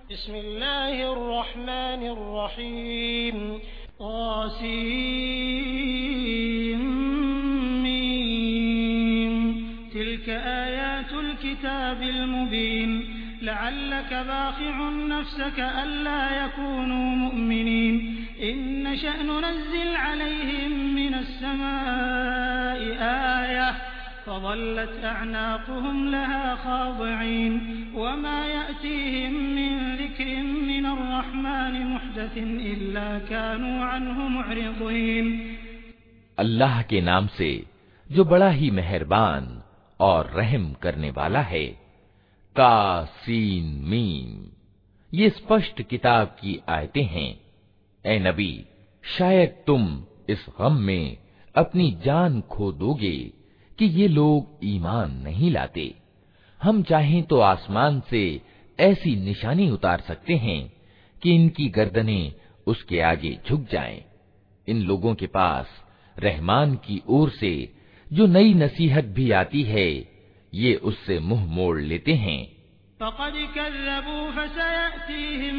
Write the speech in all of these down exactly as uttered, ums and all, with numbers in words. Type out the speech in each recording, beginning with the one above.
बिस्मिल्लाहिर्रहमानिर्रहीम तिल्क आयातुल किताबिल मुबीन लअल्लक बाखिउन नफ्सक अल्ला यकूनू मुअमिनीन इन नशअ नुनज़्ज़िल अलैहिम मिनस समाई आयह फज़ल्लत अअनाक़ुहुम लहा ख़ाज़िईन वमा यअतीहिम मिन ज़िक्रिन मिनर रहमानि मुहदसिन इल्ला कानू अन्हु मुअरिज़ीन। अल्लाह के नाम से जो बड़ा ही मेहरबान और रहम करने वाला है। का सीन मीम, ये स्पष्ट किताब की आयतें हैं। ए नबी, शायद तुम इस गम में अपनी जान खो दोगे कि ये लोग ईमान नहीं लाते। हम चाहें तो आसमान से ऐसी निशानी उतार सकते हैं कि इनकी गर्दनें उसके आगे झुक जाएं। इन लोगों के पास रहमान की ओर से जो नई नसीहत भी आती है, ये उससे मुंह मोड़ लेते हैं। फ़क़द कज़्ज़बू फ़सयअतीहिम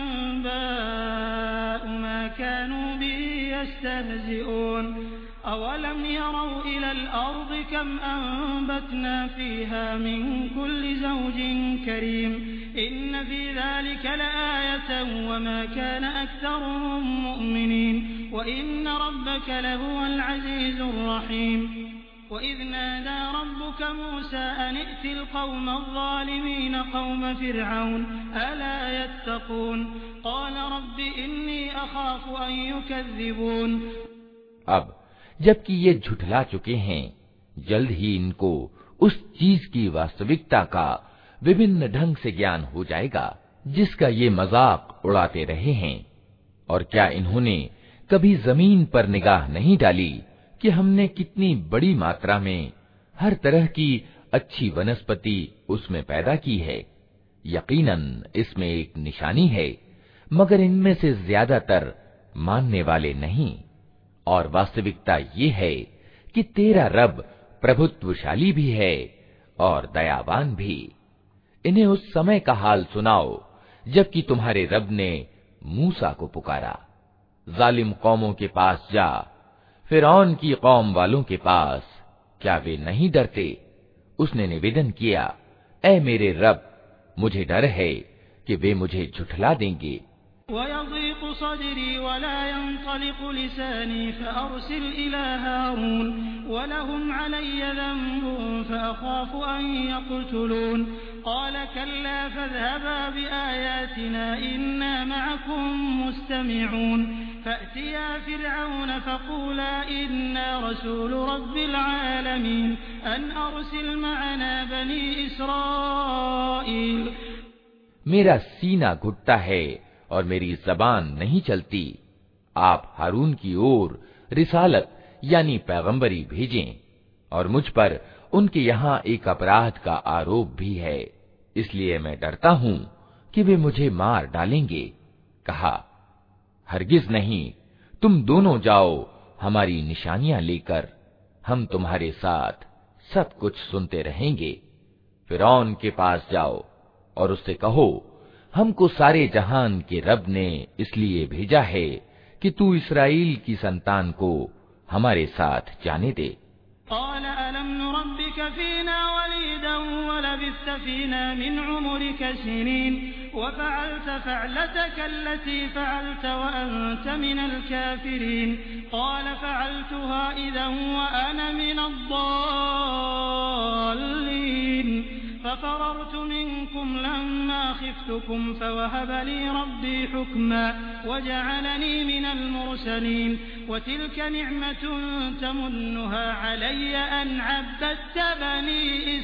अंबाउ मा कानू बिही यस्तहज़िऊन अवलम यरौ इलल अर्दि कम अंबतना फ़ीहा मिन कुल्लि ज़ौजिन करीम इन्न फ़ी ज़ालिक लआयतन वमा कान अक्सरुहुम मुअमिनीन व इन्न रब्बक लहुवल अज़ीज़ुर रहीम। वइज़ नादा रब्बुक मूसा अन इतिल क़ौमल ज़ालिमीन क़ौम फ़िरऔन अला यत्तक़ून क़ाल रब्बि इन्नी अख़ाफ़ु अन युकज़्ज़िबून। अब जबकि ये झुठला चुके हैं, जल्द ही इनको उस चीज की वास्तविकता का विभिन्न ढंग से ज्ञान हो जाएगा जिसका ये मजाक उड़ाते रहे हैं। और क्या इन्होंने कभी जमीन पर निगाह नहीं डाली कि हमने कितनी बड़ी मात्रा में हर तरह की अच्छी वनस्पति उसमें पैदा की है। यकीनन इसमें एक निशानी है, मगर इनमें से ज्यादातर मानने वाले नहीं। और वास्तविकता ये है कि तेरा रब प्रभुत्वशाली भी है और दयावान भी। इन्हें उस समय का हाल सुनाओ जबकि तुम्हारे रब ने मूसा को पुकारा। जालिम कौमों के पास जा, फिरौन की कौम वालों के पास, क्या वे नहीं डरते? उसने निवेदन किया, ऐ मेरे रब, मुझे डर है कि वे मुझे झुठला देंगे। वयज़ीक़ु सदरी वला यंतलिक़ु लिसानी फ़अरसिल इला हारून वलहुम अलय्य ज़ंबुन फ़अख़ाफ़ु अन यक़्तुलून क़ाल कल्ला फ़ज़हबा बिआयातिना इन्ना मअकुम मुस्तमिऊन फ़अतिया फ़िरऔन फ़क़ूला इन्ना रसूलु रब्बिल आलमीन अन अरसिल मअना बनी इसराईल। मेरा सीना घुटता है और मेरी जबान नहीं चलती। आप हारून की ओर रिसालत यानी पैगंबरी भेजें। और मुझ पर उनके यहाँ एक अपराध का आरोप भी है, इसलिए मैं डरता हूँ कि वे मुझे मार डालेंगे। कहा, हरगिज नहीं, तुम दोनों जाओ हमारी निशानियां लेकर, हम तुम्हारे साथ सब कुछ सुनते रहेंगे। फिरौन के पास जाओ और उससे कहो, हमको सारे जहान के रब ने इसलिए भेजा है कि तू इस्राएल की संतान को हमारे साथ जाने दे। क़ाल अलम नुरब्बिक फ़ीना वलीदन वलबिस्त फ़ीना मिन उम्रिक सिनीन वफ़अल्त फ़अलतक अल्लती फ़अल्त वअन्त मिनल काफ़िरीन क़ाल फ़अल्तुहा इज़न वअना मिनद्दाल्लीन ففررت منكم لما خفتكم فوهب لي ربي حكما وجعلني من المرسلين وتلك نعمة تمنها علي أن عبدت بني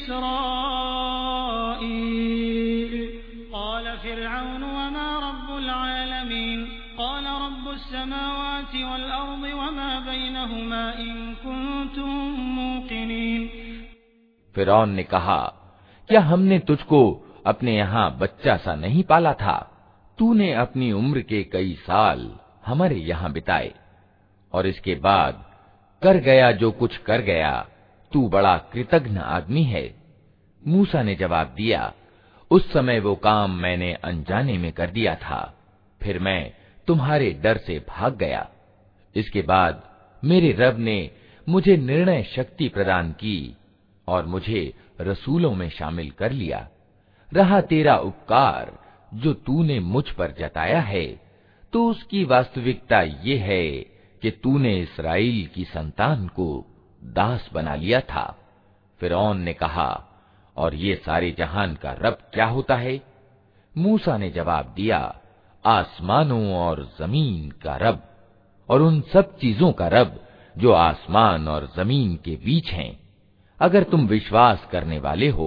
إسرائيل قال فرعون وما رب العالمين قال رب السماوات والأرض وما بينهما إن كنتم موقنين। फिरौन ने कहा, क्या हमने तुझको अपने यहाँ बच्चा सा नहीं पाला था? तूने अपनी उम्र के कई साल हमारे यहाँ बिताए और इसके बाद कर गया जो कुछ कर गया, तू बड़ा कृतघ्न आदमी है। मूसा ने जवाब दिया, उस समय वो काम मैंने अनजाने में कर दिया था, फिर मैं तुम्हारे डर से भाग गया। इसके बाद मेरे रब ने मुझे निर्णय शक्ति प्रदान की और मुझे रसूलों में शामिल कर लिया। रहा तेरा उपकार जो तूने मुझ पर जताया है, तो उसकी वास्तविकता ये है कि तूने इस्राएल की संतान को दास बना लिया था। फिरौन ने कहा, और ये सारे जहान का रब क्या होता है? मूसा ने जवाब दिया, आसमानों और जमीन का रब और उन सब चीजों का रब जो आसमान और जमीन के बीच हैं, अगर तुम विश्वास करने वाले हो।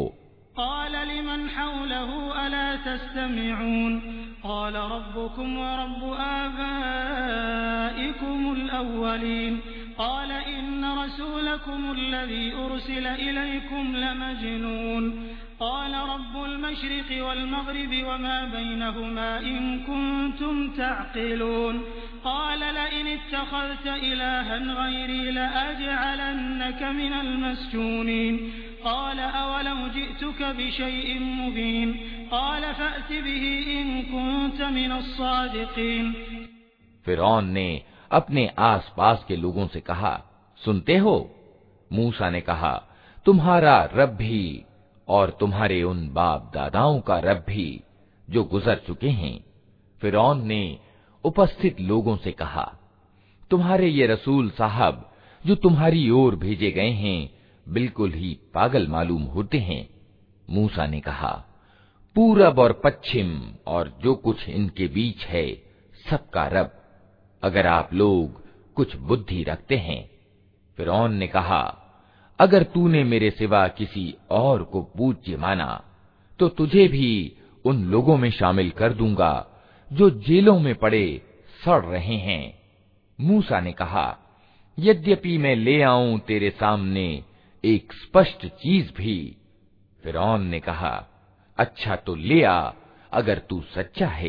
फिरौन ने अपने आसपास के लोगों से कहा, सुनते हो? मूसा ने कहा, तुम्हारा रब भी और तुम्हारे उन बाप दादाओं का रब भी जो गुजर चुके हैं। फिरौन ने उपस्थित लोगों से कहा, तुम्हारे ये रसूल साहब जो तुम्हारी ओर भेजे गए हैं, बिल्कुल ही पागल मालूम होते हैं। मूसा ने कहा, पूरब और पश्चिम और जो कुछ इनके बीच है, सबका रब, अगर आप लोग कुछ बुद्धि रखते हैं। फिरौन ने कहा, अगर तूने मेरे सिवा किसी और को पूज्य माना, तो तुझे भी उन लोगों में शामिल कर दूंगा जो जेलों में पड़े सड़ रहे हैं। मूसा ने कहा, यद्यपि मैं ले आऊं तेरे सामने एक स्पष्ट चीज भी। फिरौन ने कहा, अच्छा तो ले आ, अगर तू सच्चा है।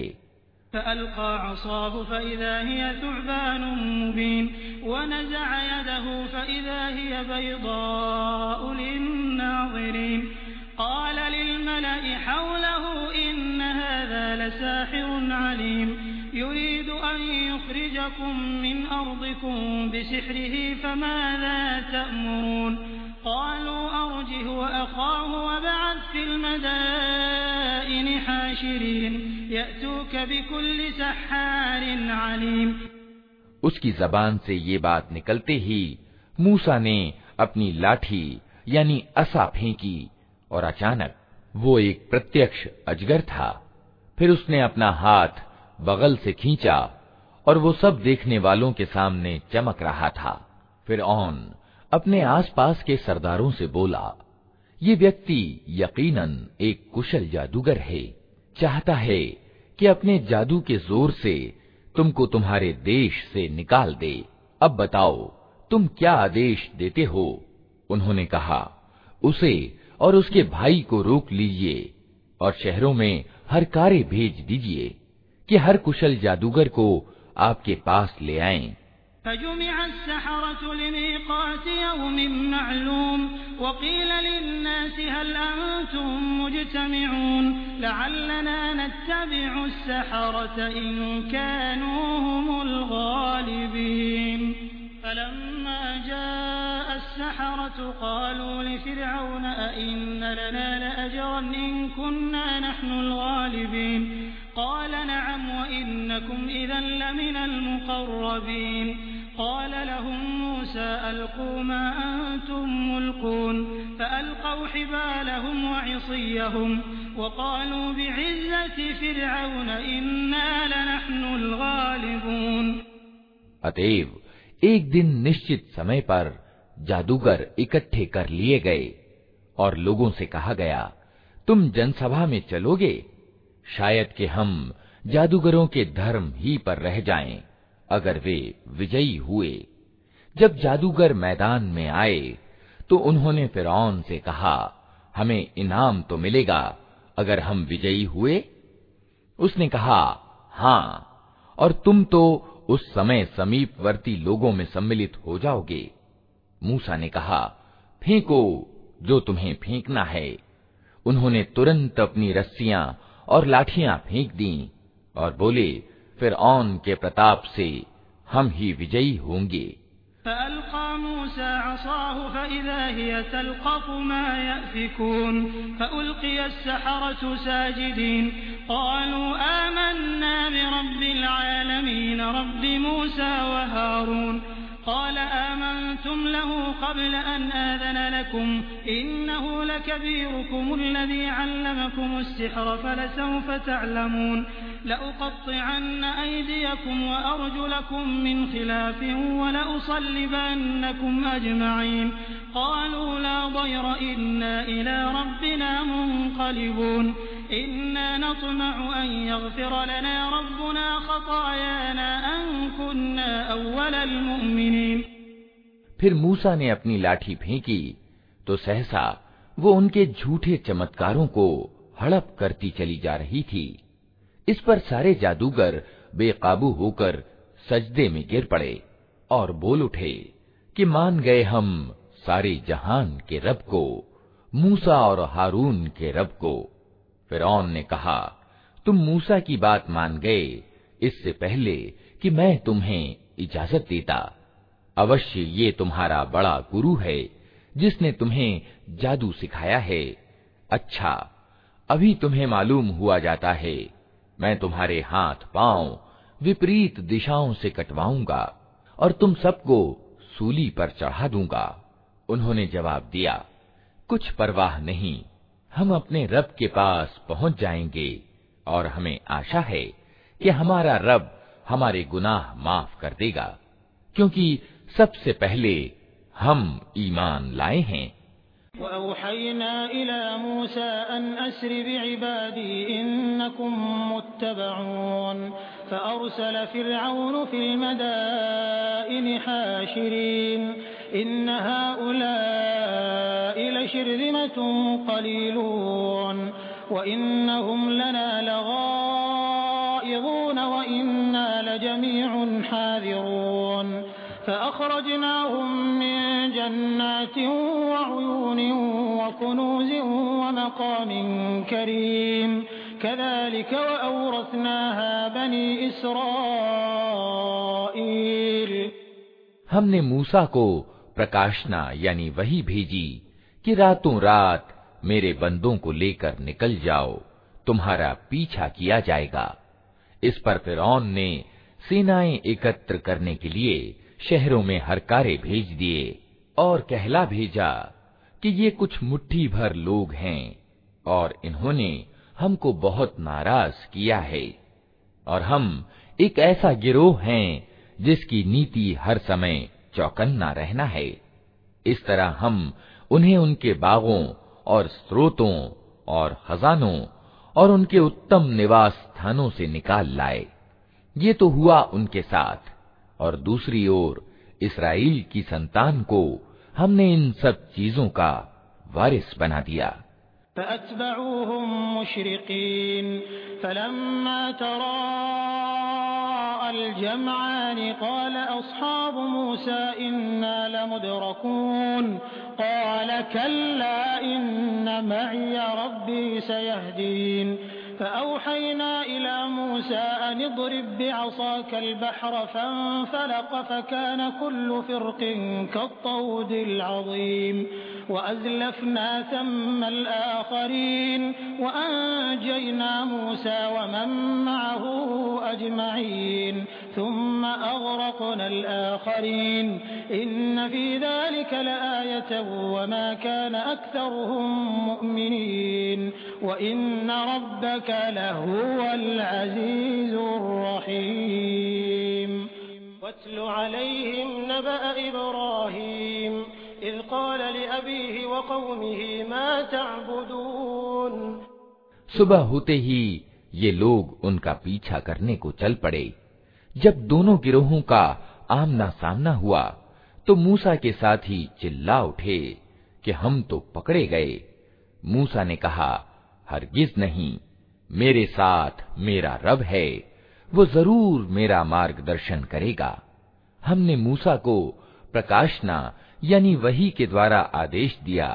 उसकी जबान से ये बात निकलते ही मूसा ने अपनी लाठी यानी असा फेंकी और अचानक वो एक प्रत्यक्ष अजगर था। फिर उसने अपना हाथ बगल से खींचा और वो सब देखने वालों के सामने चमक रहा था। फिरौन अपने आसपास के सरदारों से बोला, ये व्यक्ति यकीनन एक कुशल जादूगर है, चाहता है कि अपने जादू के जोर से तुमको तुम्हारे देश से निकाल दे। अब बताओ तुम क्या आदेश देते हो? उन्होंने कहा, उसे और उसके भाई को रोक लीजिए और शहरों में हर कारे भेज दीजिए कि हर कुशल जादूगर को आपके पास ले आएं। अतएव एक दिन निश्चित समय पर जादूगर इकट्ठे कर लिए गए और लोगों से कहा गया, तुम जनसभा में चलोगे? शायद कि हम जादूगरों के धर्म ही पर रह जाएं, अगर वे विजयी हुए। जब जादूगर मैदान में आए तो उन्होंने फिरौन से कहा, हमें इनाम तो मिलेगा अगर हम विजयी हुए? उसने कहा, हाँ, और तुम तो उस समय समीपवर्ती लोगों में सम्मिलित हो जाओगे। मूसा ने कहा, फेंको जो तुम्हें फेंकना है। उन्होंने तुरंत अपनी रस्सियां और लाठियां फेंक दीं और बोले, फिरऔन के प्रताप से हम ही विजयी होंगे। فألقى موسى عصاه فإذا هي تلقف ما يأفكون فألقي السحرة ساجدين قالوا آمنا برب العالمين رب موسى وهارون قال آمنتم له قبل أن آذن لكم إنه لكبيركم الذي علمكم السحر فلسوف تعلمون لأقطعن أيديكم وأرجلكم من خلاف ولأصلبنكم أجمعين قالوا لا ضير إنا إلى ربنا منقلبون إنا نطمع أن يغفر لنا ربنا خطايانا أن كنا أول المؤمنين। फिर मूसा ने अपनी लाठी फेंकी तो सहसा वो उनके झूठे चमत्कारों को हड़प करती चली जा रही थी। इस पर सारे जादूगर बेकाबू होकर सजदे में गिर पड़े और बोल उठे कि मान गए हम सारे जहान के रब को, मूसा और हारून के रब को। फिरौन ने कहा, तुम मूसा की बात मान गए इससे पहले कि मैं तुम्हें इजाजत देता। अवश्य ये तुम्हारा बड़ा गुरु है जिसने तुम्हें जादू सिखाया है। अच्छा, अभी तुम्हें मालूम हुआ जाता है मैं तुम्हारे हाथ पांव विपरीत दिशाओं से कटवाऊंगा और तुम सबको सूली पर चढ़ा दूंगा। उन्होंने जवाब दिया, कुछ परवाह नहीं, हम अपने रब के पास पहुंच जाएंगे और हमें आशा है कि हमारा रब हमारे गुनाह माफ कर देगा, क्योंकि सबसे पहले हम ईमान लाए हैं। वअौहयना इला मूसा अन अस्रि बिइबादी इन्नकुम मुत्तबऊन फअरसल फिरऔन फिल मदाइनि हाशिरीन इन्न हाउलाइ लशिरदिमतुन कलीलून व इन्नहुम लना लगाइज़ून व इन्ना लजमीउन हाज़िरून فأخرجناهم من جنات وعيون وكنوز ومقام كريم كذلك وأورثناها بني إسرائيل। हमने मूसा को प्रकाशना यानी वही भेजी कि रातों रात मेरे बंदों को लेकर निकल जाओ, तुम्हारा पीछा किया जाएगा। इस पर फिरौन ने सेनाएं एकत्र करने के लिए शहरों में हरकारे भेज दिए और कहला भेजा कि ये कुछ मुट्ठी भर लोग हैं और इन्होंने हमको बहुत नाराज किया है और हम एक ऐसा गिरोह हैं जिसकी नीति हर समय चौकन्ना रहना है। इस तरह हम उन्हें उनके बागों और स्रोतों और खजानों और उनके उत्तम निवास स्थानों से निकाल लाए। ये तो हुआ उनके साथ, और दूसरी ओर इस्राएल की संतान को हमने इन सब चीजों का वारिस बना दिया। फअत्बऊहुम मुशरिकीन फलम्मा तराअल जमआन क़ाल अस्हाबु मूसा इन्ना लमुदरकून क़ाल कल्ला इन्न मइय रब्बी सयहदीन فأوحينا إلى موسى أن اضرب بعصاك البحر فانفلق فكان كل فرق كالطود العظيم وأزلفنا ثم الآخرين وأنجينا موسى ومن معه أجمعين ثم أغرقنا الآخرين إن في ذلك لآية وما كان أكثرهم مؤمنين وإن ربك لهو العزيز الرحيم واتل عليهم نبأ إبراهيم إذ قال لأبيه وقومه ما تعبدون। सुबह होते ही ये लोग उनका पीछा करने को चल पड़े। जब दोनों गिरोहों का आमना सामना हुआ तो मूसा के साथी चिल्ला उठे कि हम तो पकड़े गए। मूसा ने कहा, हरगिज नहीं, मेरे साथ मेरा रब है, वो जरूर मेरा मार्गदर्शन करेगा। हमने मूसा को प्रकाशना यानी वही के द्वारा आदेश दिया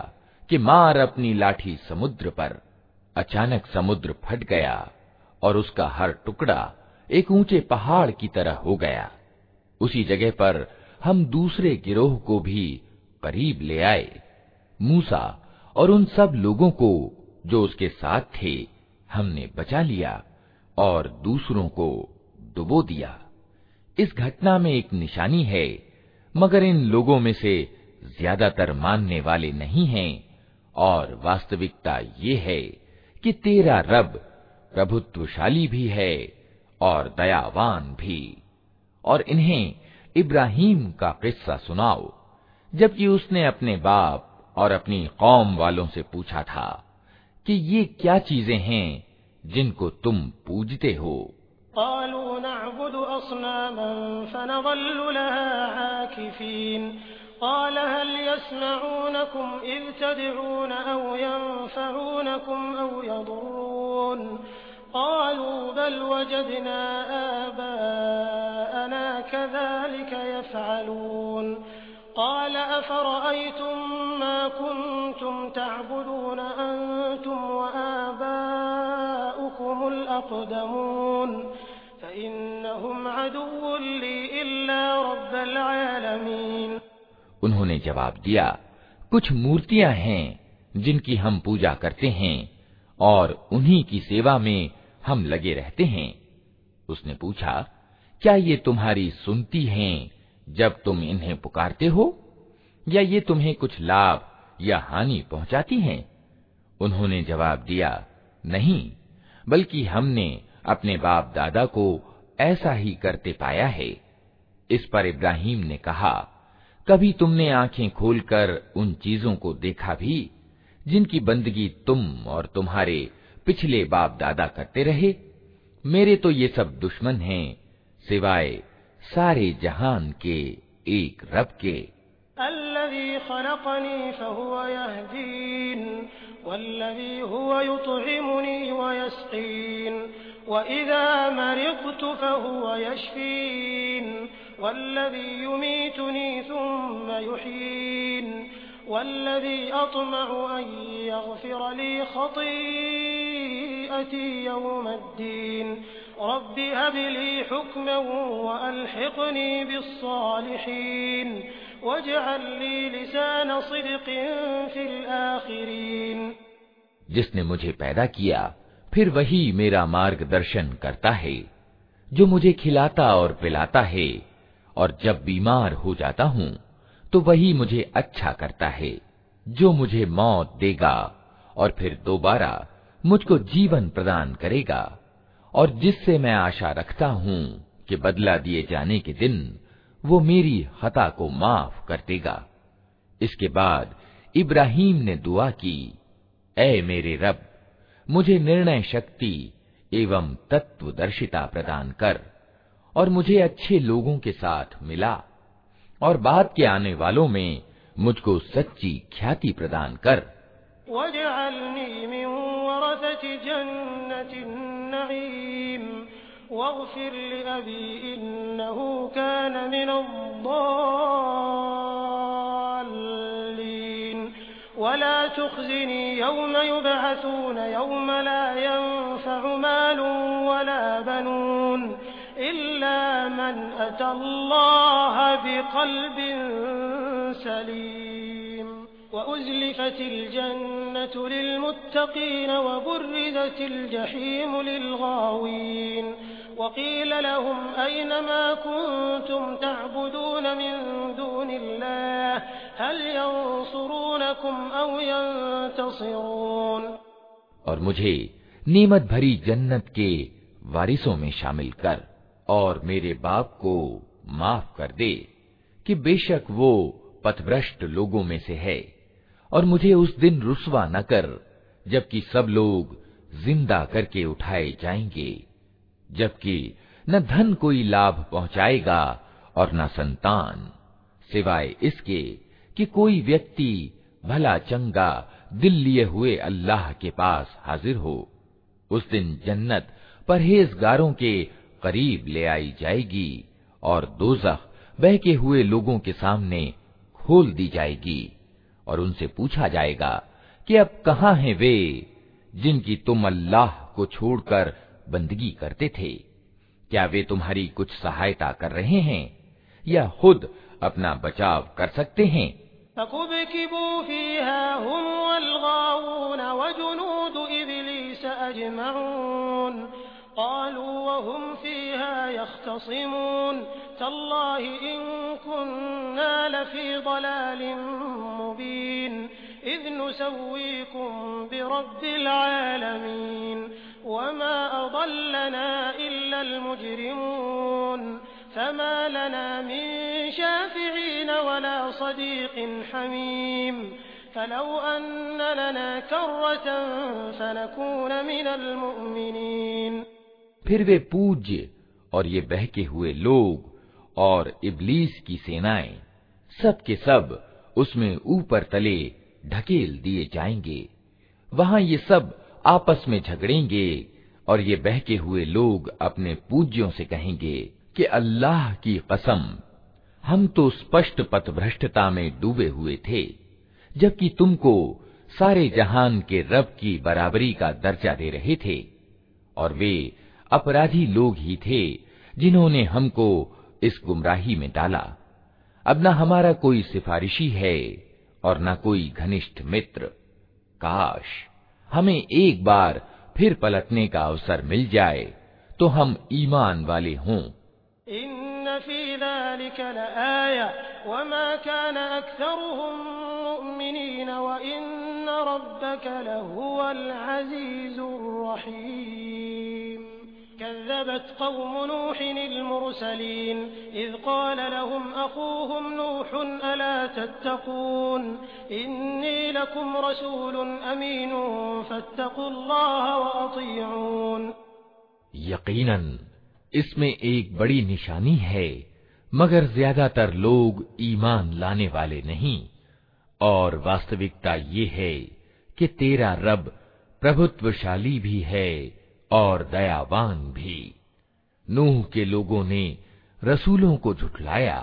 कि मार अपनी लाठी समुद्र पर। अचानक समुद्र फट गया और उसका हर टुकड़ा एक ऊंचे पहाड़ की तरह हो गया। उसी जगह पर हम दूसरे गिरोह को भी करीब ले आए। मूसा और उन सब लोगों को जो उसके साथ थे हमने बचा लिया और दूसरों को डुबो दिया। इस घटना में एक निशानी है, मगर इन लोगों में से ज्यादातर मानने वाले नहीं हैं। और वास्तविकता ये है कि तेरा रब प्रभुत्वशाली भी है और दयावान भी। और इन्हें इब्राहीम का किस्सा सुनाओ, जबकि उसने अपने बाप और अपनी कौम वालों से पूछा था कि ये क्या चीजें हैं जिनको तुम पूजते हो। क़ालू नअबुदु अस्नामन फनज़ल्लु लहा आकिफीन क़ाल हल यस्मऊनकुम इज़ तदऊन औ यंफ़ऊनकुम औ यदुर्रून क़ालू बल वजदना आबाअना कज़ालिक यफ़अलून क़ाल अफ़रअय्तुम मा कुन्तुम तअबुदून अंतुम व आबाउकुमुल अक़दमून फ़इन्नहुम अदुव्वुन ली इल्ला रब्बल आलमीन। उन्होंने जवाब दिया, कुछ मूर्तियां हैं जिनकी हम पूजा करते हैं और उन्हीं की सेवा में हम लगे रहते हैं। उसने पूछा, क्या ये तुम्हारी सुनती हैं जब तुम इन्हें पुकारते हो, या ये तुम्हें कुछ लाभ या हानि पहुंचाती हैं? उन्होंने जवाब दिया, नहीं, बल्कि हमने अपने बाप दादा को ऐसा ही करते पाया है। इस पर इब्राहीम ने कहा, कभी तुमने आंखें खोलकर उन चीजों को देखा भी जिनकी बंदगी तुम और तुम्हारे पिछले बाप दादा करते रहे? मेरे तो ये सब दुश्मन हैं, सिवाय सारे जहान के एक रब के। अल्लज़ी ख़लक़नी फ़हुव यहदीन वल्लज़ी हुव युत्इमुनी व यस्क़ीन व इज़ा मरिज़्तु फ़हुव यशफ़ीन वल्लज़ी युमीतुनी सुम्मा युहयीन वल्लज़ी अत्मअु अन यग़फ़िर ली ख़तीअती यौमद्दीन रब्बि हब ली हुक्मन व अल्हिक़नी बिस्सालिहीन वजअल ली लिसान सिद्क़िन फ़िल आख़िरीन। जिसने मुझे पैदा किया, फिर वही मेरा मार्गदर्शन करता है, जो मुझे खिलाता और पिलाता है, और जब बीमार हो जाता हूँ तो वही मुझे अच्छा करता है, जो मुझे मौत देगा और फिर दोबारा मुझको जीवन प्रदान करेगा, और जिससे मैं आशा रखता हूँ कि बदला दिए जाने के दिन वो मेरी खता को माफ कर देगा। इसके बाद इब्राहीम ने दुआ की, ऐ मेरे रब, मुझे निर्णय शक्ति एवं तत्वदर्शिता प्रदान कर और मुझे अच्छे लोगों के साथ मिला, और बाद के आने वालों में मुझको सच्ची ख्याति प्रदान कर। वजअलनी मिन वरसति जन्नतिन नईम वग़फिर लिअबी इन्नहु कान मिनद्दाल्लीन वला तुख़्ज़िनी यौम युबअसून यौम ला यंफ़अु मालुन वला बनून इल्ला मन अतल्लाह बिक़ल्बिन सलीम वउज़्लिफ़तिल जन्नतु लिलमुत्तक़ीन वबुर्रिज़तिल जहीमु लिलगावीन वक़ील लहुम अय्न मा कुन्तुम तअबुदून मिन दूनिल्लाह हल यंसुरूनकुम औ यंतसिरून। और मुझे नेमत भरी जन्नत के वारिसों में शामिल कर और मेरे बाप को माफ कर दे कि बेशक वो पथभ्रष्ट लोगों में से है, और मुझे उस दिन रुस्वा न कर जबकि सब लोग जिंदा करके उठाए जाएंगे, जबकि न धन कोई लाभ पहुंचाएगा और न संतान, सिवाय इसके कि कोई व्यक्ति भला चंगा दिल लिए हुए अल्लाह के पास हाजिर हो। उस दिन जन्नत परहेजगारों के करीब ले आई जाएगी और दोज़ख बहके हुए लोगों के सामने खोल दी जाएगी, और उनसे पूछा जाएगा कि अब कहाँ हैं वे जिनकी तुम अल्लाह को छोड़कर बंदगी करते थे? क्या वे तुम्हारी कुछ सहायता कर रहे हैं या खुद अपना बचाव कर सकते हैं? फिर वे पूज्य और ये बहके हुए लोग और इब्लीस की सेनाएं सब के सब उसमें ऊपर तले ढकेल दिए जाएंगे। वहां ये सब आपस में झगड़ेंगे और ये बहके हुए लोग अपने पूज्यों से कहेंगे कि अल्लाह की कसम, हम तो स्पष्ट पथभ्रष्टता में डूबे हुए थे, जबकि तुमको सारे जहान के रब की बराबरी का दर्जा दे रहे थे। और वे अपराधी लोग ही थे जिन्होंने हमको इस गुमराही में डाला। अब न हमारा कोई सिफारिशी है और न कोई घनिष्ठ मित्र। काश हमें एक बार फिर पलटने का अवसर मिल जाए तो हम ईमान वाले हों। इन्न फी ज़ालिका लआया वमा कान अक्सरुहुम मुमिनीन व इन्न रब्बका लहुवल अज़ीज़ुर रहीम। कज़्ज़बत क़ौम नूहिनिल मुरसलीन इज़ क़ाल लहुम अख़ूहुम नूहुन अला तत्तक़ून इन्नी लकुम रसूलुन अमीनुन फत्तक़ुल्लाह व अतीऊन। यकीनन इसमें एक बड़ी निशानी है, मगर ज्यादातर लोग ईमान लाने वाले नहीं। और वास्तविकता ये है कि तेरा रब प्रभुत्वशाली भी है और दयावान भी। नूह के लोगों ने रसूलों को झुठलाया।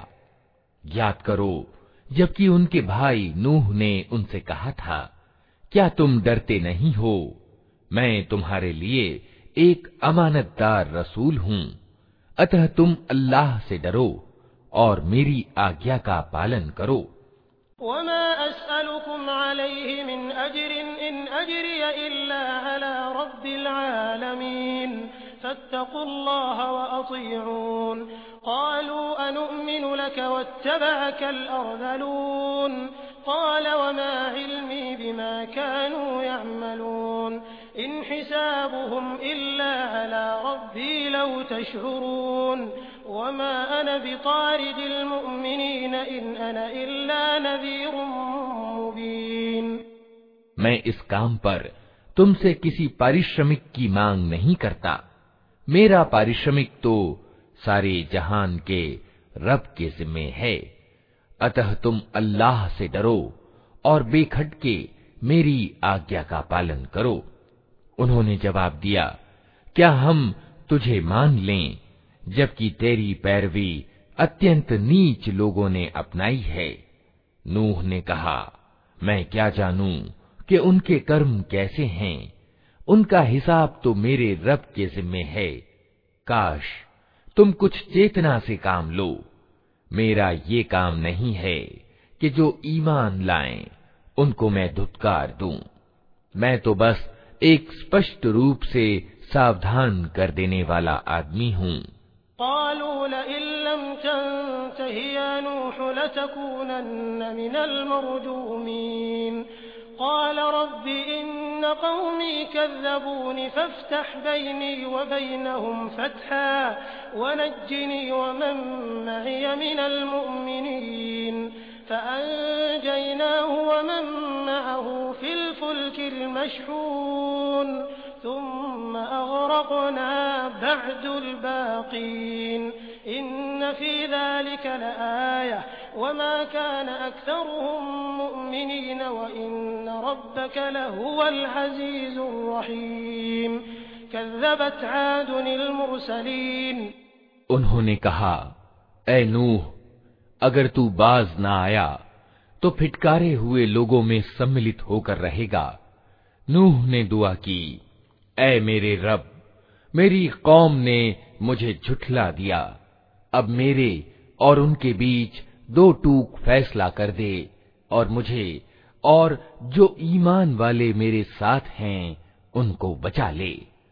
याद करो जबकि उनके भाई नूह ने उनसे कहा था, क्या तुम डरते नहीं हो? मैं तुम्हारे लिए एक अमानतदार रसूल हूँ, अतः तुम अल्लाह से डरो और मेरी आज्ञा का पालन करो। वमा अस्अलुकुम अलैहि मिन अज्रिन इन अज्रिय इल्ला अला रब्बिल आलमीन फत्तकुल्लाह व अतीऊन। क़ालू अनु'मिनु लक वत्तबअकल अर्ज़लून क़ाल वमा इल्मी बिमा कानू यअमलून इन हिसाबुहुम इल्ला अला रब्बी लौ तशउरून वमा अना बितारिदिल मुमिनीन इन अना इल्ला नज़ीरुम मुबीन। मैं इस काम पर तुमसे किसी पारिश्रमिक की मांग नहीं करता। मेरा पारिश्रमिक तो सारे जहान के रब के जिम्मे है, अतः तुम अल्लाह से डरो और बेखटके मेरी आज्ञा का पालन करो। उन्होंने जवाब दिया, क्या हम तुझे मान लें जबकि तेरी पैरवी अत्यंत नीच लोगों ने अपनाई है? नूह ने कहा, मैं क्या जानूं कि उनके कर्म कैसे हैं? उनका हिसाब तो मेरे रब के जिम्मे है। काश तुम कुछ चेतना से काम लो। मेरा ये काम नहीं है कि जो ईमान लाएं उनको मैं धुतकार दूं। मैं तो बस एक स्पष्ट रूप से सावधान कर देने वाला आदमी हूँ। क़ालू लइन लम तंतहि या नूह लतकूनन्न मिनल मरजूमीन। क़ाल रब्बि इन्न क़ौमी कज़्ज़बूनि फ़फ्तह बैनी व बैनहुम फ़तहा वनज्जिनी वमन मइय मिनल मुअ्मिनीन। फ़अंजयनाहु वमन मअहु फ़िल फ़ुल्किल मशहून थुम्मा अग़रक़ना बअदुल बाक़ीन। इन्न फ़ी ज़ालिका लआया वमा कान अक्सरुहुम मुअ्मिनीन व इन्न रब्बका लहुवल अज़ीज़ुर रहीम। कज़्ज़बत आदुल मुरसलीन। उन्होंने कहा, ऐ नूह, अगर तू बाज न आया तो फिटकारे हुए लोगों में सम्मिलित होकर रहेगा। नूह ने दुआ की, ऐ मेरे रब, मेरी कौम ने मुझे झुठला दिया, अब मेरे और उनके बीच दो टूक फैसला कर दे और मुझे और जो ईमान वाले मेरे साथ हैं उनको बचा ले।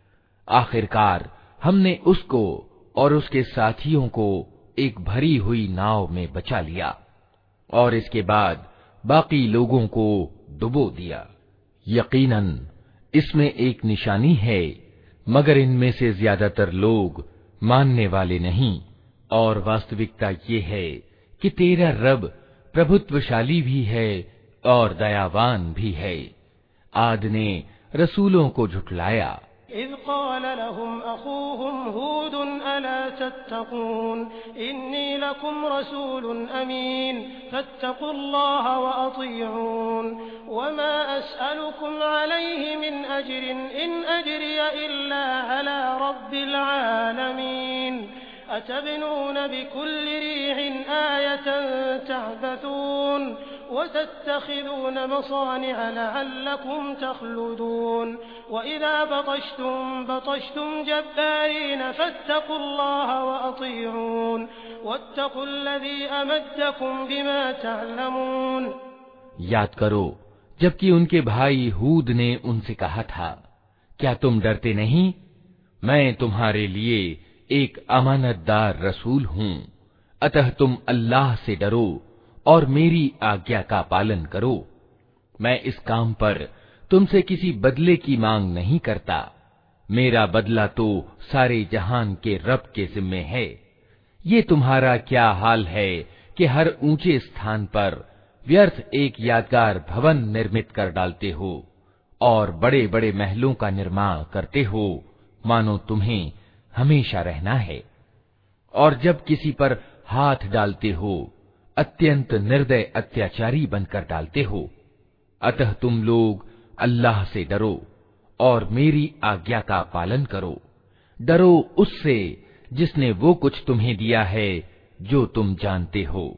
आखिरकार हमने उसको और उसके साथियों को एक भरी हुई नाव में बचा लिया और इसके बाद बाकी लोगों को डुबो दिया। यकीनन इसमें एक निशानी है, मगर इनमें से ज्यादातर लोग मानने वाले नहीं। और वास्तविकता ये है कि तेरा रब प्रभुत्वशाली भी है और दयावान भी है। आद ने रसूलों को झुठलाया। इज़ क़ाल लहुम अख़ूहुम हूदुन अला तत्तक़ून इन्नी लकुम रसूलुन अमीन फत्तक़ुल्लाह व अतीऊन वमा अस्अलुकुम अलैहि मिन अज्रिन इन अज्रिय इल्ला अला रब्बिल आलमीन अतबनून बिकुल्लि रीहिन आयतन तअबसून वतत्तखिज़ून मसानिअ लअल्लकुम तख़लुदून वइज़ा बतश्तुम बतश्तुम जब्बारीन फत्तक़ुल्लाह व अतीऊन वत्तक़ुल्लज़ी अमद्दकुम बिमा तअलमून। याद करो जबकि उनके भाई हूद ने उनसे कहा था, क्या तुम डरते नहीं? मैं तुम्हारे लिए एक अमानतदार रसूल हूँ, अतः तुम अल्लाह से डरो और मेरी आज्ञा का पालन करो। मैं इस काम पर तुमसे किसी बदले की मांग नहीं करता, मेरा बदला तो सारे जहान के रब के जिम्मे है। ये तुम्हारा क्या हाल है कि हर ऊंचे स्थान पर व्यर्थ एक यादगार भवन निर्मित कर डालते हो और बड़े बड़े महलों का निर्माण करते हो, मानो तुम्हें हमेशा रहना है। और जब किसी पर हाथ डालते हो अत्यंत निर्दय अत्याचारी बनकर डालते हो। अतः तुम लोग अल्लाह से डरो और मेरी आज्ञा का पालन करो। डरो उससे जिसने वो कुछ तुम्हें दिया है जो तुम जानते हो।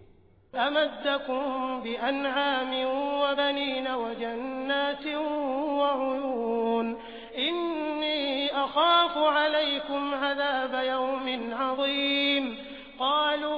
अमद्दकुम बिअनआमिन व बनीन व जन्नातिन व उयून इन्नी अखाफु अलैकुम अज़ाब यौमिन अज़ीम क़ालू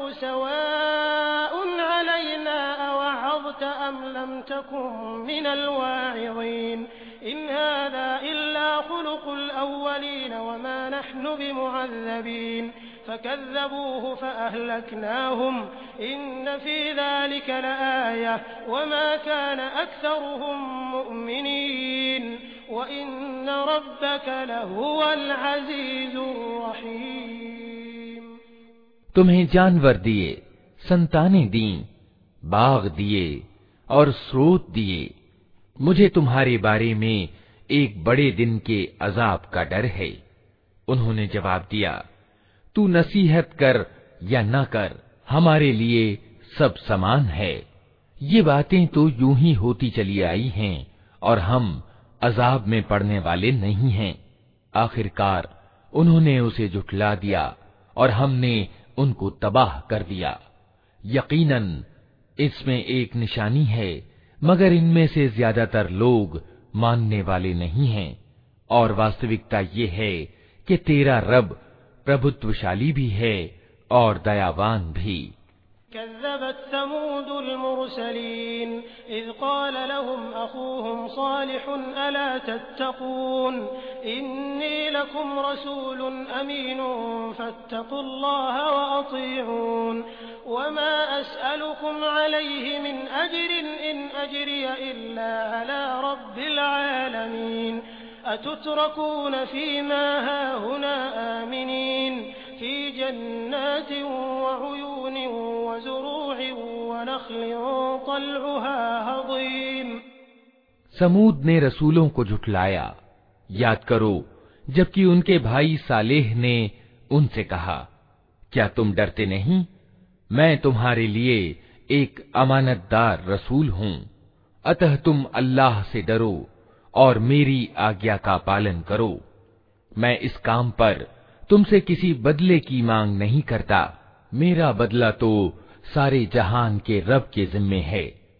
सवाउन अलैना अवअज़त अम लम तकुन मिनल वाइज़ीन इन हाज़ा इल्ला खुलुकुल अव्वलीन वमा नहनु बिमुअज़्ज़बीन फकज़्ज़बूहु फअहलकनाहुम इन्न फ़ी ज़ालिक लआया वमा कान अक्सरुहुम मुअ्मिनीन व इन्न रब्बक लहुवल अज़ीज़ुर रहीम। तुम्हें जानवर दिए, संतानें दीं, बाग दिए और स्रोत दिए। मुझे तुम्हारे बारे में एक बड़े दिन के अजाब का डर है। उन्होंने जवाब दिया, तू नसीहत कर या न कर, हमारे लिए सब समान है। ये बातें तो यूं ही होती चली आई हैं और हम अजाब में पड़ने वाले नहीं हैं। आखिरकार उन्होंने उसे झुठला दिया और हमने उनको तबाह कर दिया। यकीनन इसमें एक निशानी है, मगर इनमें से ज्यादातर लोग मानने वाले नहीं हैं। और वास्तविकता ये है कि तेरा रब प्रभुत्वशाली भी है और दयावान भी। कज़्ज़बत समूदुल मुरसलीन इज़ क़ाल लहुम अख़ूहुम सालिहुन अला तत्तक़ून इन्नी लकुम रसूलुन अमीनुन फत्तक़ुल्लाह व अतीऊन वमा अस्अलुकुम अलैहि मिन अज्रिन इन अज्रिय इल्ला अला रब्बिल आलमीन अतुत्रकून फ़ीमा हाहुना आमिनीन फ़ी जन्नातिन व उयूनिन व ज़ुरूइन व नख़लिन तल्उहा हज़ीम। समूद ने रसूलों को झुठलाया। याद करो जबकि उनके भाई सालेह ने उनसे कहा, क्या तुम डरते नहीं? मैं तुम्हारे लिए एक अमानतदार रसूल हूँ, अतः तुम अल्लाह से डरो और मेरी आज्ञा का पालन करो। मैं इस काम पर तुमसे किसी बदले की मांग नहीं करता, मेरा बदला तो सारे जहान के रब के जिम्मे है।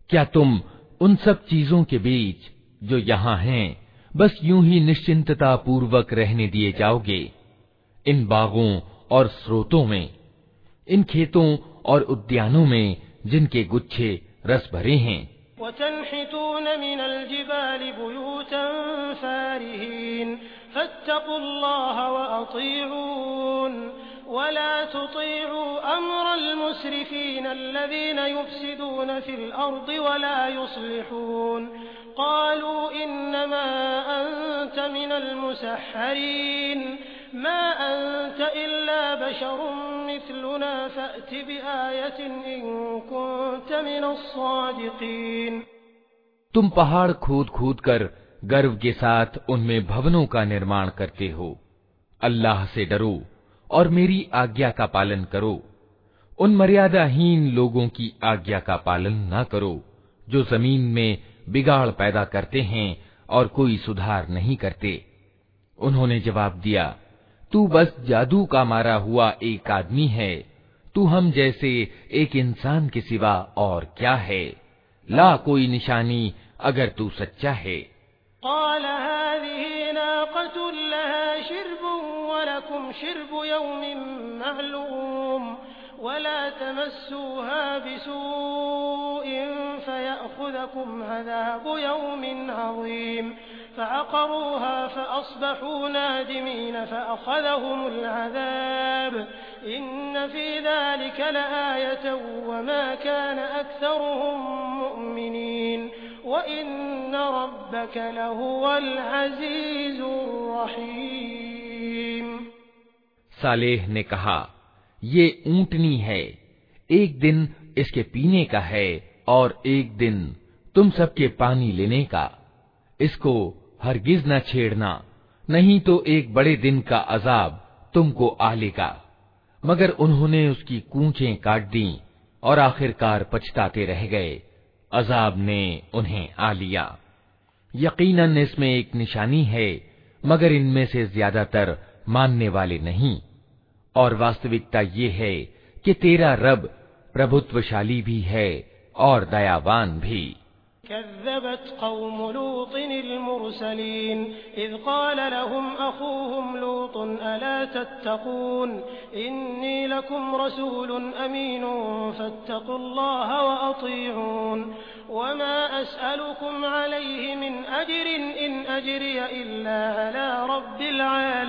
क्या तुम उन सब चीजों के बीच जो यहाँ हैं बस यूं ही निश्चिंतता पूर्वक रहने दिए जाओगे? इन बागों और स्रोतों में, इन खेतों और उद्यानों में जिनके गुच्छे रस भरे हैं। वतन्हितून मिनल जिबालि बुयूतन फारिहीन फत्तकुल्लाह वअतीऊन वला तुतीऊ अम्रल मुस्रिफीन अल्लज़ीन युफ्सिदून फिल अर्दि वला युस्लिहून क़ालू इन्नमा अंत मिनल मुसहहरीन मा अंत इल्ला बशरुम मिस्लुना फ़अति बिआयतिन इन कुंत मिनस सादिक़ीन। तुम पहाड़ खोद खोद कर गर्व के साथ उनमें भवनों का निर्माण करते हो। अल्लाह से डरो और मेरी आज्ञा का पालन करो। उन मर्यादाहीन लोगों की आज्ञा का पालन न करो जो जमीन में बिगाड़ पैदा करते हैं और कोई सुधार नहीं करते। उन्होंने जवाब दिया, तू बस जादू का मारा हुआ एक आदमी है, तू हम जैसे एक इंसान के सिवा और क्या है? ला कोई निशानी अगर तू सच्चा है। क़ाल हाज़िही नाक़तुन लहा शिर्बुन वलकुम शिर्बु यौमिन मअलूम वला तमस्सूहा बिसूइन फयअख़ुज़कुम अज़ाबु यौमिन अज़ीम फ़अक़रूहा फ़अस्बहू नादिमीन फ़अख़ज़हुमुल अज़ाब इन्न फ़ी ज़ालिक लआयतन वमा कान अक्सरुहुम मुअमिनीन वइन्न रब्बक लहुवल अज़ीज़ुर रहीम। सालेह ने कहा, ये ऊंटनी है, एक दिन इसके पीने का है और एक दिन तुम सबके पानी लेने का। इसको हरगिज न छेड़ना, नहीं तो एक बड़े दिन का अजाब तुमको आ लेगा। मगर उन्होंने उसकी कूंचें काट दी और आखिरकार पछताते रह गए। अजाब ने उन्हें आ लिया। यकीनन इसमें एक निशानी है, मगर इनमें से ज्यादातर मानने वाले नहीं। और वास्तविकता ये है कि तेरा रब प्रभुत्वशाली भी है और दयावान भी। कज़्ज़बत क़ौम लूतिनिल मुरसलीन इज़ क़ाल लहुम अख़ूहुम लूतुन अला तत्तक़ून इन्नी लकुम रसूलुन अमीनुन फत्तक़ुल्लाह वअतीऊन वमा अस्अलुकुम अलैहि मिन अज्रिन इन अज्रिय इल्ला अला रब्बिल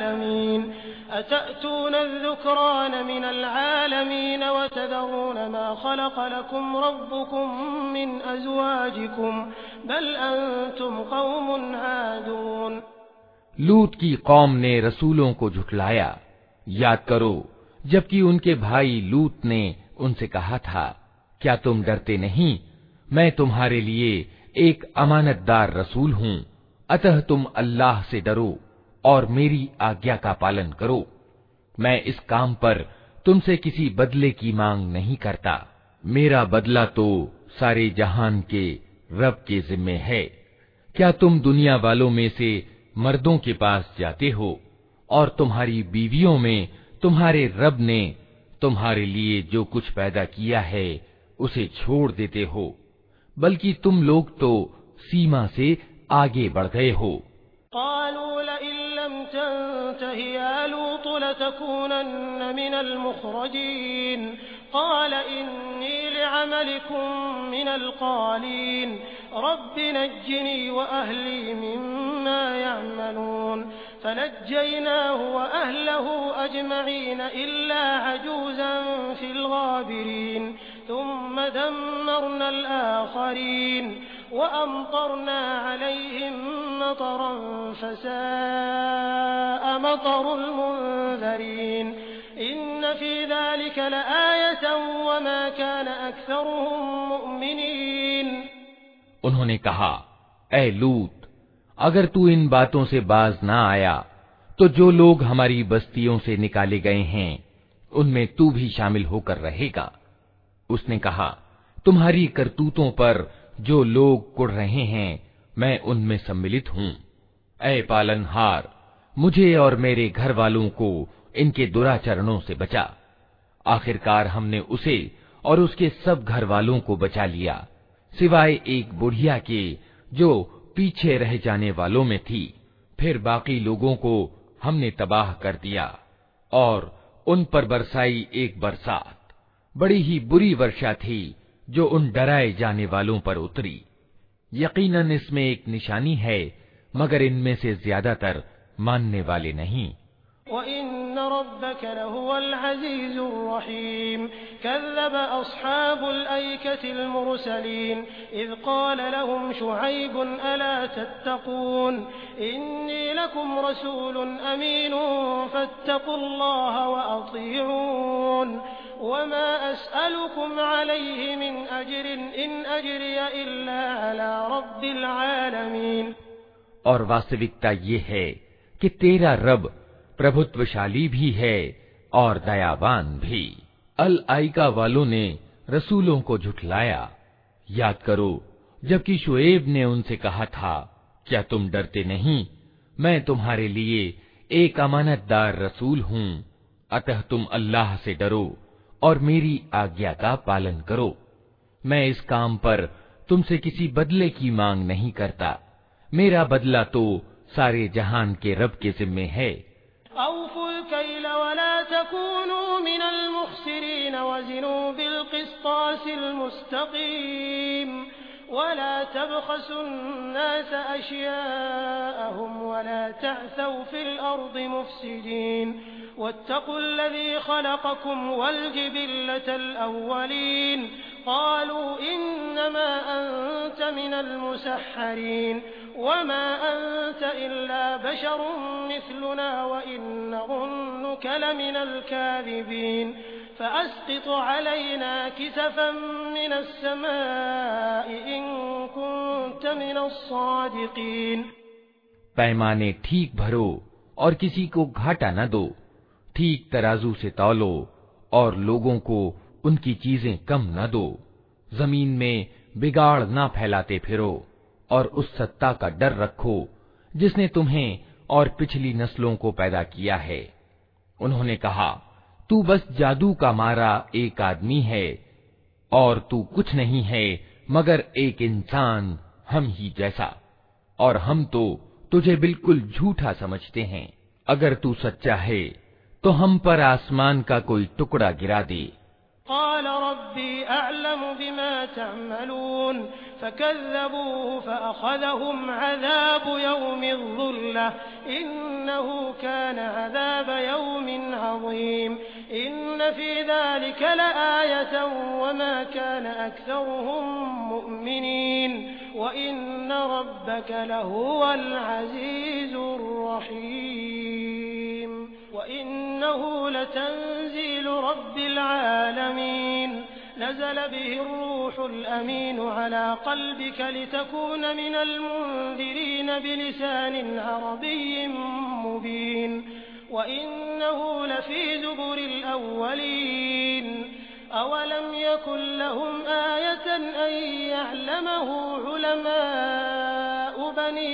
आलमीन अतअतून अज़्ज़ुक्रान मिनल आलमीन वतज़रून मा ख़लक़ लकुम रब्बुकुम मिन अज़वाजिकुम बल अंतुम क़ौमुन आदून। लूत की कौम ने रसूलों को झुठलाया। याद करो जबकि उनके भाई लूत ने उनसे कहा था, क्या तुम डरते नहीं? मैं तुम्हारे लिए एक अमानतदार रसूल हूँ, अतः तुम अल्लाह से डरो और मेरी आज्ञा का पालन करो। मैं इस काम पर तुमसे किसी बदले की मांग नहीं करता। मेरा बदला तो सारे जहान के रब के जिम्मे है। क्या तुम दुनिया वालों में से मर्दों के पास जाते हो और तुम्हारी बीवियों में तुम्हारे रब ने तुम्हारे लिए जो कुछ पैदा किया है उसे छोड़ देते हो, बल्कि तुम लोग तो सीमा से आगे बढ़ गए हो। क़ालू लइन लम तंतहि या लूत लतकूनन्न मिनल मुख़रजीन क़ाल इन्नी लिअमलिकुम मिनल क़ालीन रब्बि नज्जिनी व अहली मिम्मा यअमलून फनज्जयनाहु व अहलहु अजमईन इल्ला अजूज़न फिल गाबिरीन थुम्मा दम्मरनल आखरीन वअमतरना अलैहिम मतरन फसाअ मतरुल मुनज़रीन इन्न फी ज़ालिक लआयतन वमा कान अक्सरुहुम मुअमिनीन। उन्होंने कहा, ऐ लूत, अगर तू इन बातों से बाज ना आया तो जो लोग हमारी बस्तियों से निकाले गए हैं उनमें तू भी शामिल होकर रहेगा। उसने कहा, तुम्हारी करतूतों पर जो लोग कुढ़ रहे हैं मैं उनमें सम्मिलित हूँ। ऐ पालनहार, मुझे और मेरे घर वालों को इनके दुराचरणों से बचा। आखिरकार हमने उसे और उसके सब घर वालों को बचा लिया। सिवाय एक बुढ़िया के जो पीछे रह जाने वालों में थी। फिर बाकी लोगों को हमने तबाह कर दिया और उन पर बरसाई एक बरसात, बड़ी ही बुरी वर्षा थी जो उन डराए जाने वालों पर उतरी। यकीनन इसमें एक निशानी है, मगर इनमें से ज्यादातर मानने वाले नहीं। वइन्न रब्बक लहुवल अज़ीज़ुर रहीम कज़्ज़ब अस्हाबुल ऐकतिल मुरसलीन इज़ क़ाल लहुम शुअय्बुन अला तत्तक़ून इन्नी लकुम रसूलुन अमीनुन फत्तक़ुल्लाह व अतीऊन वमा अस्अलुकुम अलैहि मिन अज्रिन इन अज्रिय इल्ला अला रब्बिल आलमीन। और वास्तविकता ये है कि तेरा रब प्रभुत्वशाली भी है और दयावान भी। अल आइका वालों ने रसूलों को झुठलाया। याद करो जबकि शुएब ने उनसे कहा था, क्या तुम डरते नहीं, मैं तुम्हारे लिए एक अमानतदार रसूल हूँ, अतः तुम अल्लाह से डरो और मेरी आज्ञा का पालन करो। मैं इस काम पर तुमसे किसी बदले की मांग नहीं करता, मेरा बदला तो सारे जहान के रब के जिम्मे है। औफुल कैल वला तकूनू मिनल मुख्सिरीन वज़िनू बिल क़िस्तासिल मुस्तक़ीम वला तबख़सुन नास अश्याअहुम वला तअसौ फिल अर्दि मुफ़्सिदीन वत्तक़ुल्लज़ी ख़लक़कुम वल जिबिल्लतल अव्वलीन क़ालू इन्नमा अंत मिनल मुसह्हरीन वमा अंत इल्ला बशरुम मिस्लुना व इन ज़ुन्नुक लमिनल काज़िबीन फ़अस्क़ित अलैना किसफ़न मिनस समाइ इन कुन्त मिनस सादिक़ीन। पैमाने ठीक भरो और किसी को घाटा न दो, ठीक तराजू से तौलो और लोगों को उनकी चीजें कम न दो। जमीन में बिगाड़ न फैलाते फिरो और उस सत्ता का डर रखो जिसने तुम्हें और पिछली नस्लों को पैदा किया है। उन्होंने कहा, तू बस जादू का मारा एक आदमी है और तू कुछ नहीं है मगर एक इंसान हम ही जैसा, और हम तो तुझे बिल्कुल झूठा समझते हैं। अगर तू सच्चा है तो हम पर आसमान का कोई टुकड़ा गिरा दे। क़ाल रब्बी अअलमु बिमा तअमलून फ़कज़्ज़बूहु फ़अख़ज़हुम अज़ाबु यौमिज़ ज़ुल्लह इन्नहु कान अज़ाब यौमिन अज़ीम इन्न फ़ी ज़ालिका लआयतन वमा कान अक्सरुहुम मुअ्मिनीन व इन्न रब्बक लहुवल अज़ीज़ुर रहीम व इन्नहु लतंज़ीलु रब्बिल आलमीन नज़ल बिहि रूहुल अमीन अला क़ल्बिक लितकून मिनल मुन्ज़िरीन बिलिसानिन अरबिय्यिन मुबीन व इन्नहु लफ़ी ज़ुबुरिल अव्वलीन अवलम यकुन लहुम आयतन अन यअलमहु उलमाउ बनी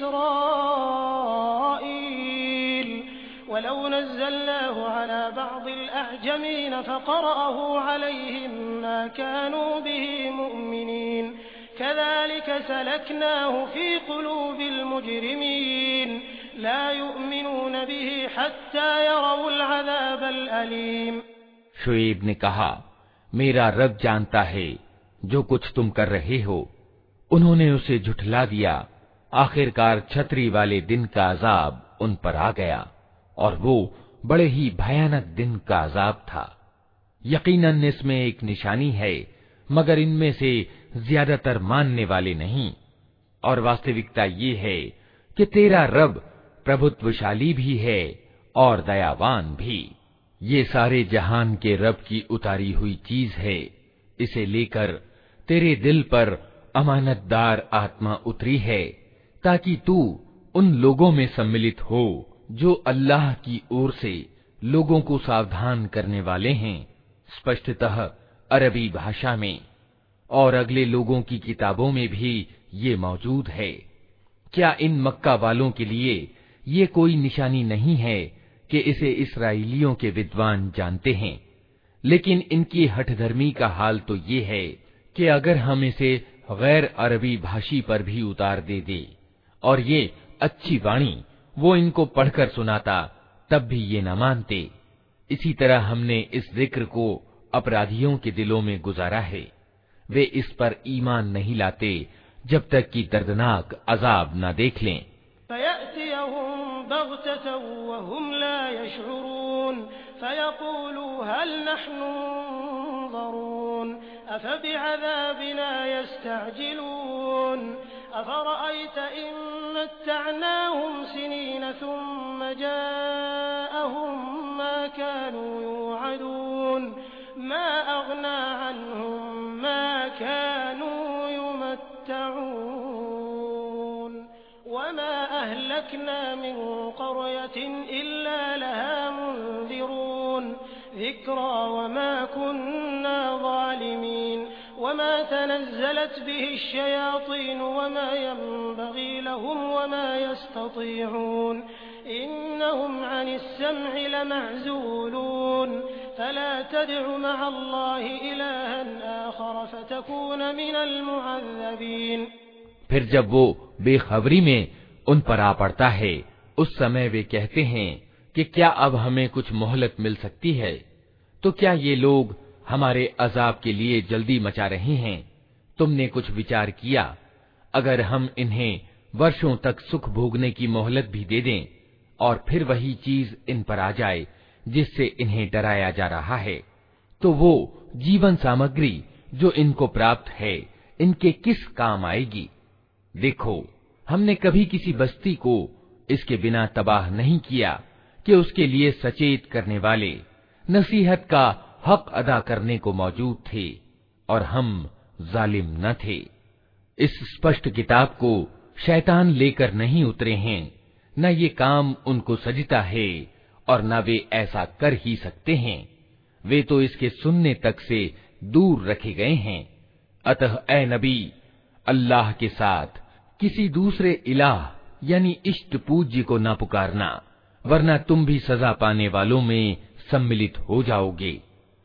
इस्राईल वलौ नज़्ज़लनाहु अला बअज़िल अअजमीन फ़क़रअहु अलैहिम मा कानू बिही मुअ्मिनीन कज़ालिक सलकनाहु फ़ी क़ुलूबिल मुजरिमीन ला युअमिनून बिही हत्ता यरवुल अज़ाबल अलीम। शुएब ने कहा, मेरा रब जानता है जो कुछ तुम कर रहे हो। उन्होंने उसे झुठला दिया। आखिरकार छतरी वाले दिन का अजाब उन पर आ गया और वो बड़े ही भयानक दिन का अजाब था। यकीनन इसमें एक निशानी है, मगर इनमें से ज्यादातर मानने वाले नहीं। और वास्तविकता ये है कि तेरा रब प्रभुत्वशाली भी है और दयावान भी। ये सारे जहान के रब की उतारी हुई चीज है। इसे लेकर तेरे दिल पर अमानतदार आत्मा उतरी है ताकि तू उन लोगों में सम्मिलित हो जो अल्लाह की ओर से लोगों को सावधान करने वाले हैं, स्पष्टतः अरबी भाषा में, और अगले लोगों की किताबों में भी ये मौजूद है। क्या इन मक्का वालों के लिए ये कोई निशानी नहीं है कि इसे इसराइलियों के विद्वान जानते हैं? लेकिन इनकी हठधर्मी का हाल तो ये है कि अगर हम इसे गैर अरबी भाषी पर भी उतार दे दे और ये अच्छी वाणी वो इनको पढ़कर सुनाता तब भी ये न मानते। इसी तरह हमने इस जिक्र को अपराधियों के दिलों में गुजारा है। वे इस पर ईमान नहीं लाते जब तक कि दर्दनाक अजाब न देख लें। फिर जब वो बेखबरी में उन पर आ पड़ता है, उस समय वे कहते हैं कि क्या अब हमें कुछ मोहलत मिल सकती है? तो क्या ये लोग हमारे अजाब के लिए जल्दी मचा रहे हैं? तुमने कुछ विचार किया? अगर हम इन्हें वर्षों तक सुख भोगने की मोहलत भी दे दें और फिर वही चीज इन पर आ जाए जिससे इन्हें डराया जा रहा है, तो वो जीवन सामग्री जो इनको प्राप्त है इनके किस काम आएगी? देखो, हमने कभी किसी बस्ती को इसके बिना तबाह नहीं किया कि उसके लिए सचेत करने वाले नसीहत का हक अदा करने को मौजूद थे और हम जालिम न थे। इस स्पष्ट किताब को शैतान लेकर नहीं उतरे हैं, न ये काम उनको सजता है और न वे ऐसा कर ही सकते हैं। वे तो इसके सुनने तक से दूर रखे गए हैं। अतः ए नबी, अल्लाह के साथ किसी दूसरे इलाह यानी इष्ट पूज्य को न पुकारना, वरना तुम भी सजा पाने वालों में सम्मिलित हो जाओगे।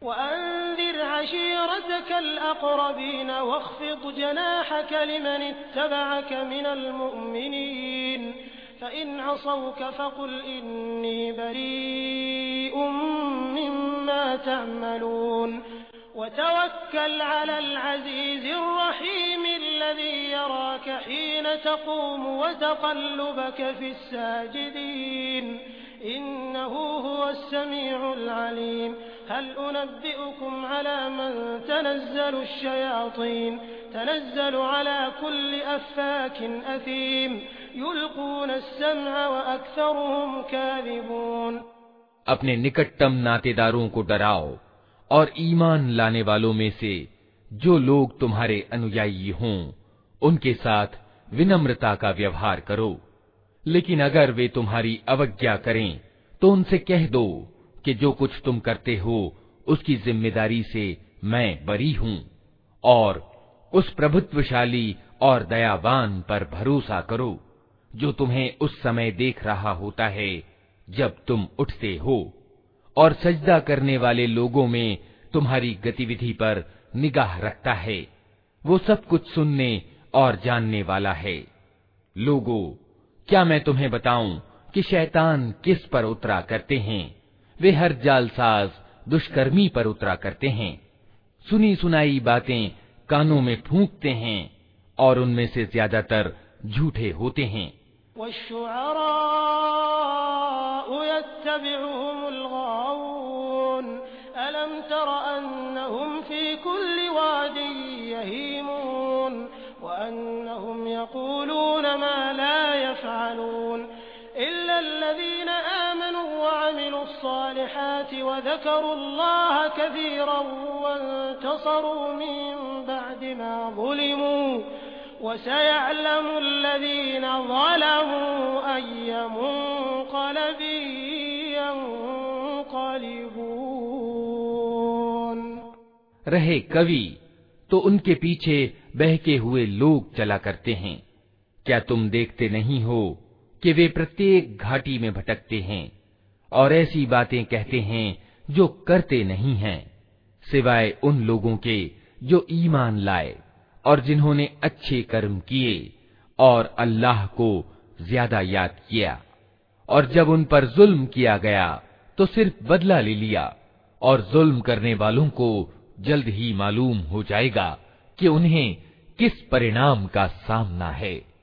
अपने निकटतम नातेदारों को डराओ और ईमान लाने वालों में से जो लोग तुम्हारे अनुयायी हों उनके साथ विनम्रता का व्यवहार करो। लेकिन अगर वे तुम्हारी अवज्ञा करें तो उनसे कह दो कि जो कुछ तुम करते हो उसकी जिम्मेदारी से मैं बरी हूं, और उस प्रभुत्वशाली और दयावान पर भरोसा करो जो तुम्हें उस समय देख रहा होता है जब तुम उठते हो, और सजदा करने वाले लोगों में तुम्हारी गतिविधि पर निगाह रखता है। वो सब कुछ सुनने और जानने वाला है। लोगों, क्या मैं तुम्हें बताऊं कि शैतान किस पर उतरा करते हैं? वे हर जालसाज दुष्कर्मी पर उतरा करते हैं। सुनी सुनाई बातें कानों में फूंकते हैं और उनमें से ज्यादातर झूठे होते हैं। रहे कवि तो उनके पीछे बहके हुए लोग चला करते हैं। क्या तुम देखते नहीं हो कि वे प्रत्येक घाटी में भटकते हैं और ऐसी बातें कहते हैं जो करते नहीं हैं, सिवाय उन लोगों के जो ईमान लाए और जिन्होंने अच्छे कर्म किए और अल्लाह को ज्यादा याद किया, और जब उन पर जुल्म किया गया तो सिर्फ बदला ले लिया, और जुल्म करने वालों को जल्द ही मालूम हो जाएगा कि उन्हें किस परिणाम का सामना है।